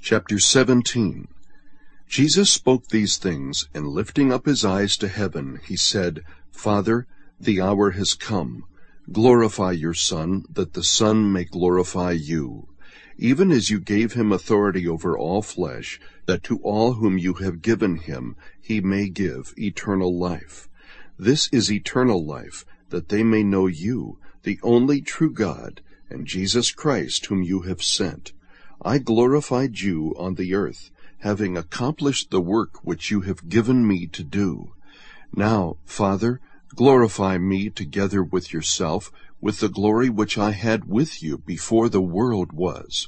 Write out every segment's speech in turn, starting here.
Chapter 17. Jesus spoke these things, and lifting up his eyes to heaven, he said, Father, the hour has come. Glorify your Son, that the Son may glorify you, even as you gave him authority over all flesh, that to all whom you have given him he may give eternal life. This is eternal life, that they may know you, the only true God, and Jesus Christ whom you have sent. I glorified you on the earth, having accomplished the work which you have given me to do. Now, Father, glorify me together with yourself, with the glory which I had with you before the world was.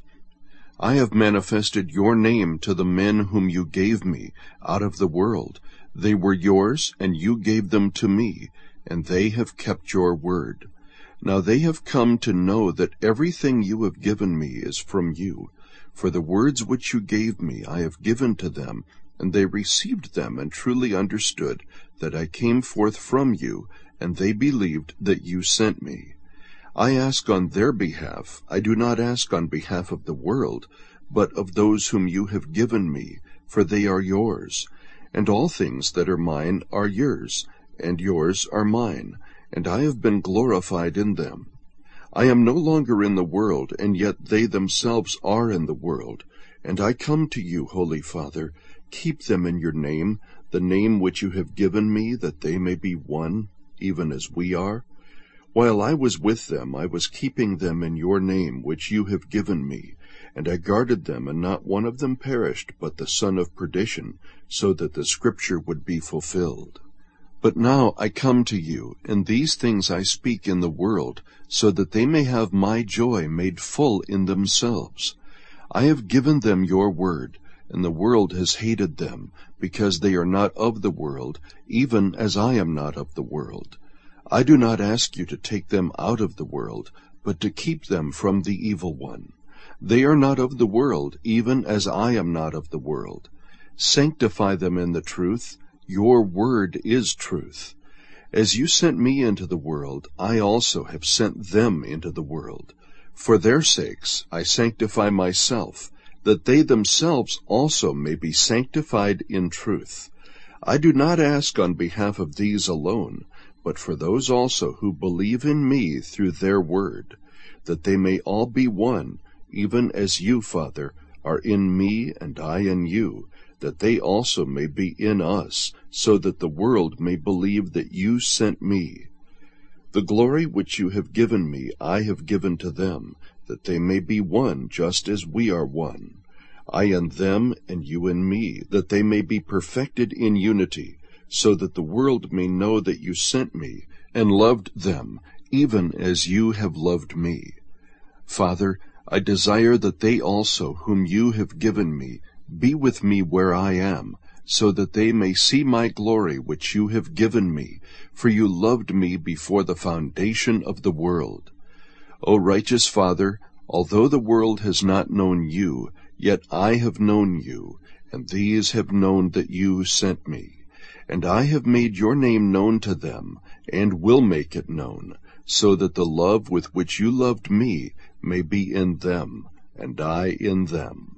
I have manifested your name to the men whom you gave me out of the world. They were yours, and you gave them to me, and they have kept your word. Now they have come to know that everything you have given me is from you. For the words which you gave me I have given to them, and they received them and truly understood that I came forth from you, and they believed that you sent me. I ask on their behalf. I do not ask on behalf of the world, but of those whom you have given me, for they are yours. And all things that are mine are yours, and yours are mine, and I have been glorified in them. I am no longer in the world, and yet they themselves are in the world. And I come to you, Holy Father, keep them in your name, the name which you have given me, that they may be one, even as we are. While I was with them, I was keeping them in your name, which you have given me, and I guarded them, and not one of them perished, but the son of perdition, so that the scripture would be fulfilled. But now I come to you, and these things I speak in the world, so that they may have my joy made full in themselves. I have given them your word, and the world has hated them, because they are not of the world, even as I am not of the world. I do not ask you to take them out of the world, but to keep them from the evil one. They are not of the world, even as I am not of the world. Sanctify them in the truth. Your word is truth. As you sent me into the world, I also have sent them into the world. For their sakes I sanctify myself, that they themselves also may be sanctified in truth. I do not ask on behalf of these alone, but for those also who believe in me through their word, that they may all be one, even as you, Father, are in me and I in you, that they also may be in us, so that the world may believe that you sent me. The glory which you have given me I have given to them, that they may be one just as we are one. I in them and you in me, that they may be perfected in unity, so that the world may know that you sent me, and loved them, even as you have loved me. Father, I desire that they also, whom you have given me, be with me where I am, so that they may see my glory which you have given me, for you loved me before the foundation of the world. O righteous Father, although the world has not known you, yet I have known you, and these have known that you sent me. And I have made your name known to them, and will make it known, so that the love with which you loved me may be in them, and I in them.